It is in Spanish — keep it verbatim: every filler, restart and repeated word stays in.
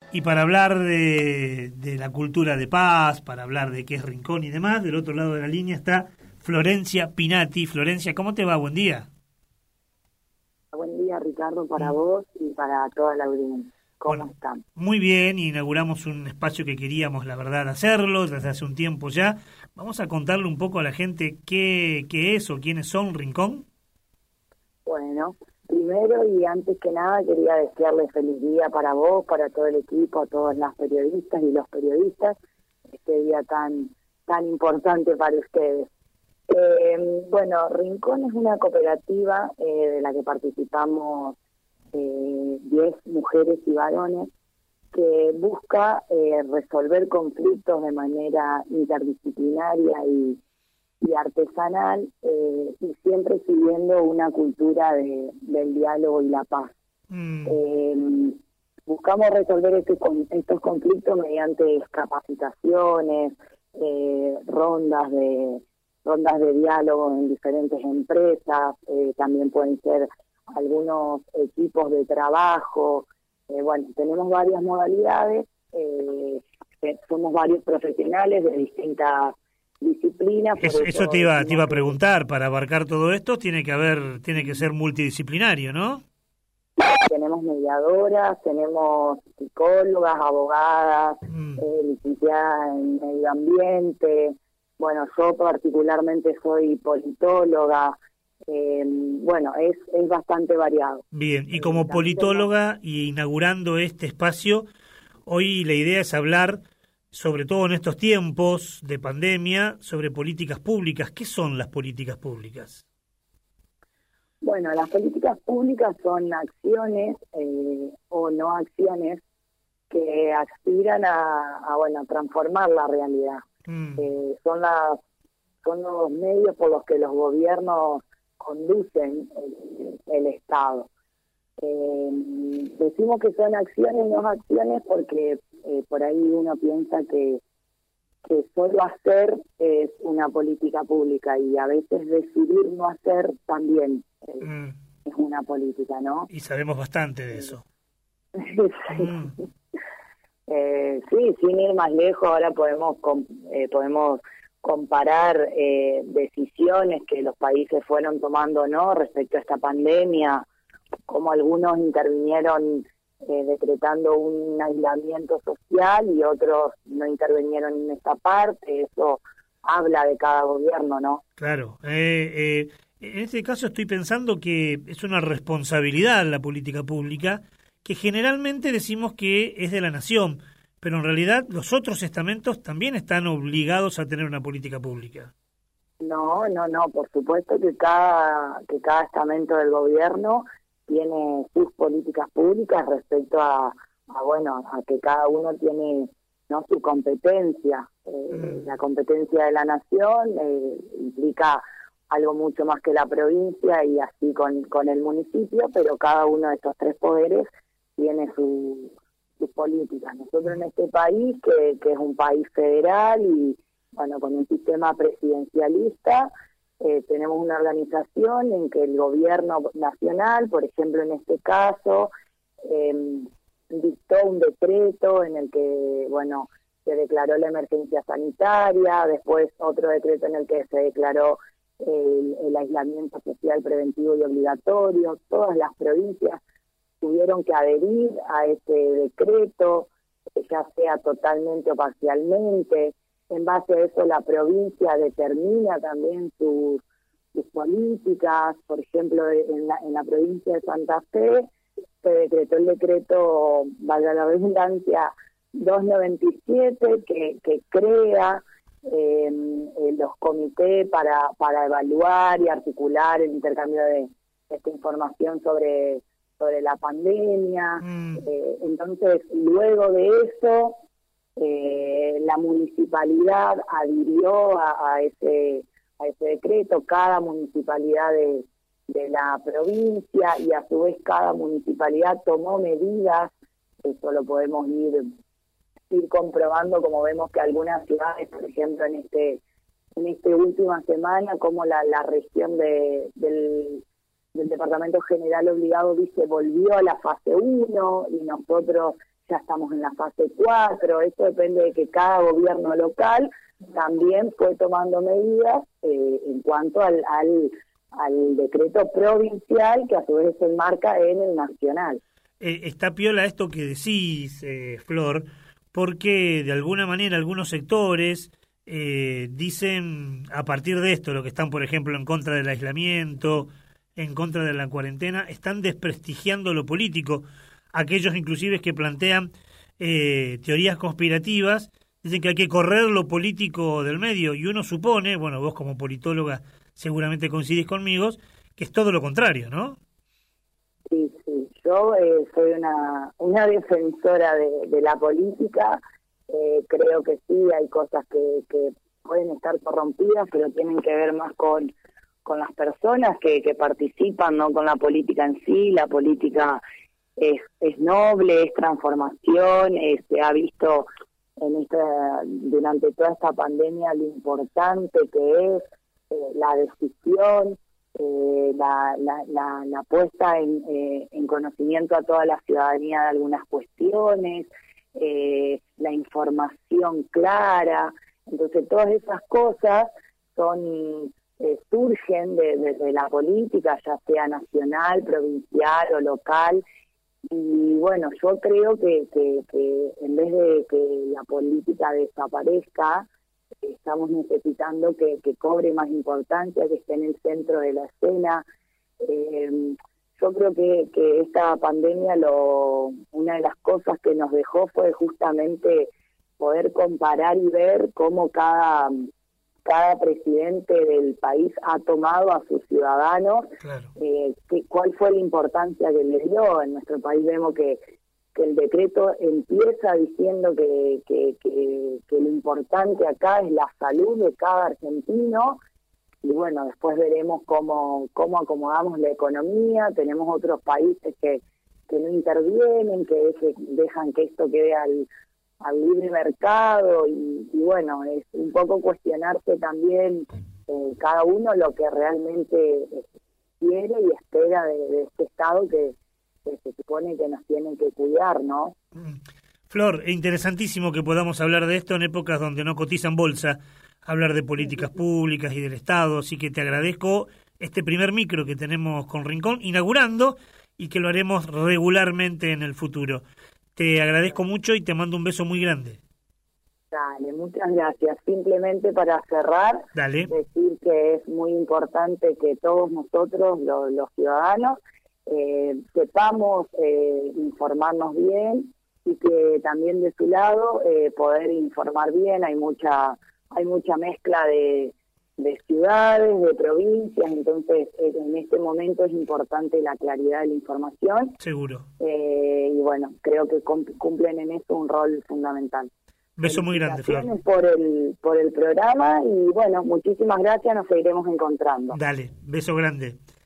Y para hablar de, de la cultura de paz, para hablar de qué es Rincón y demás, del otro lado de la línea está Florencia Pinati. Florencia, ¿cómo te va? Buen día. Buen día, Ricardo, para mm. vos y para toda la audiencia. ¿Cómo bueno, están? Muy bien, inauguramos un espacio que queríamos, la verdad, hacerlo desde hace un tiempo ya. Vamos a contarle un poco a la gente qué, qué es o quiénes son Rincón. Bueno, primero y antes que nada quería desearle feliz día para vos, para todo el equipo, a todas las periodistas y los periodistas, este día tan, tan importante para ustedes. Eh, bueno, Rincón es una cooperativa eh, de la que participamos eh, diez mujeres y varones que busca eh, resolver conflictos de manera interdisciplinaria y, y artesanal eh, y siempre siguiendo una cultura de, del diálogo y la paz. Mm. Eh, buscamos resolver este, estos conflictos mediante capacitaciones, eh, rondas de rondas de diálogo en diferentes empresas, eh, también pueden ser algunos equipos de trabajo, eh, bueno, tenemos varias modalidades, eh, somos varios profesionales de distintas disciplinas. Eso, eso te iba te iba a preguntar, para abarcar todo esto tiene que haber, tiene que ser multidisciplinario, ¿no? Tenemos mediadoras, tenemos psicólogas, abogadas, mm. eh, licenciadas en medio ambiente. Bueno, yo particularmente soy politóloga, eh, bueno, es, es bastante variado. Bien, y como politóloga y inaugurando este espacio, hoy la idea es hablar, sobre todo en estos tiempos de pandemia, sobre políticas públicas. ¿Qué son las políticas públicas? Bueno, las políticas públicas son acciones eh, o no acciones que aspiran a, a bueno, transformar la realidad. Mm. Eh, son las son los medios por los que los gobiernos conducen el, el Estado. Eh, decimos que son acciones y no acciones porque eh, por ahí uno piensa que, que solo hacer es una política pública y a veces decidir no hacer también eh, mm. es una política, ¿no? Y sabemos bastante de eso. Sí. Mm. Eh, sí, sin ir más lejos, ahora podemos eh, podemos comparar eh, decisiones que los países fueron tomando, ¿no?, respecto a esta pandemia, como algunos intervinieron eh, decretando un aislamiento social y otros no intervinieron en esta parte. Eso habla de cada gobierno, ¿no? Claro. Eh, eh, en este caso estoy pensando que es una responsabilidad la política pública, que generalmente decimos que es de la nación, pero en realidad los otros estamentos también están obligados a tener una política pública. No, no, no, por supuesto que cada que cada estamento del gobierno tiene sus políticas públicas respecto a, a bueno, a que cada uno tiene, ¿no?, su competencia. Eh, mm. La competencia de la nación eh, implica algo mucho más que la provincia y así con, con el municipio, pero cada uno de estos tres poderes tiene su, sus políticas. Nosotros en este país, que, que es un país federal y bueno, con un sistema presidencialista, eh, tenemos una organización en que el gobierno nacional, por ejemplo en este caso, eh, dictó un decreto en el que, bueno, se declaró la emergencia sanitaria, después otro decreto en el que se declaró el, el aislamiento social preventivo y obligatorio. Todas las provincias tuvieron que adherir a este decreto, ya sea totalmente o parcialmente. En base a eso la provincia determina también sus, sus políticas. Por ejemplo, en la, en la provincia de Santa Fe se decretó el decreto, valga la redundancia, doscientos noventa y siete, que, que crea eh, los comités para, para evaluar y articular el intercambio de esta información sobre, sobre la pandemia. Mm. Eh, entonces, luego de eso, eh, la municipalidad adhirió a, a ese a ese decreto, cada municipalidad de, de la provincia, y a su vez cada municipalidad tomó medidas. Eso lo podemos ir ir comprobando, como vemos que algunas ciudades, por ejemplo, en este en esta última semana, como la, la región de, del, del Departamento General Obligado, dice, volvió a la fase uno, y nosotros ya estamos en la fase cuatro, eso depende de que cada gobierno local también fue tomando medidas eh, en cuanto al, al, al decreto provincial que a su vez se enmarca en el nacional. Eh, está piola esto que decís, eh, Flor, porque de alguna manera algunos sectores eh, dicen a partir de esto, lo que están por ejemplo en contra del aislamiento, en contra de la cuarentena, están desprestigiando lo político. Aquellos inclusive que plantean eh, teorías conspirativas, dicen que hay que correr lo político del medio, y uno supone, bueno, vos como politóloga seguramente coincidís conmigo, que es todo lo contrario, ¿no? Sí, sí, yo eh, soy una, una defensora de, de la política, eh, creo que sí, hay cosas que, que pueden estar corrompidas, pero tienen que ver más con, con las personas que, que participan, no con la política en sí. La política es, es noble, es transformación, eh, se ha visto en esta, durante toda esta pandemia lo importante que es eh, la decisión, eh, la, la, la, la puesta en, eh, en conocimiento a toda la ciudadanía de algunas cuestiones, eh, la información clara. Entonces todas esas cosas son eh, surgen de, de, de la política, ya sea nacional, provincial o local. Y bueno, yo creo que, que, que en vez de que la política desaparezca, estamos necesitando que, que cobre más importancia, que esté en el centro de la escena. Eh, yo creo que, que esta pandemia, lo una de las cosas que nos dejó fue justamente poder comparar y ver cómo cada... cada presidente del país ha tomado a sus ciudadanos, claro. eh, que, cuál fue la importancia que le dio. En nuestro país vemos que, que el decreto empieza diciendo que, que, que, que lo importante acá es la salud de cada argentino, y bueno, después veremos cómo, cómo acomodamos la economía. Tenemos otros países que, que no intervienen, que, que dejan que esto quede al al libre mercado, y, y bueno, es un poco cuestionarse también eh, cada uno lo que realmente quiere y espera de, de este Estado que, que se supone que nos tiene que cuidar, ¿no? Flor, es interesantísimo que podamos hablar de esto en épocas donde no cotizan bolsa, hablar de políticas públicas y del Estado, así que te agradezco este primer micro que tenemos con Rincón, inaugurando, y que lo haremos regularmente en el futuro. Te agradezco mucho y te mando un beso muy grande. Dale, muchas gracias. Simplemente para cerrar, Dale. decir que es muy importante que todos nosotros, los, los ciudadanos, eh, sepamos eh, informarnos bien, y que también de su lado eh, poder informar bien. Hay mucha, hay mucha mezcla de, de ciudades, de provincias, entonces eh, en este momento es importante la claridad de la información. Seguro. Eh, y bueno, creo que cumplen en eso un rol fundamental. Beso muy grande, Flor. Por el, por el programa, y bueno, muchísimas gracias, nos seguiremos encontrando. Dale, beso grande.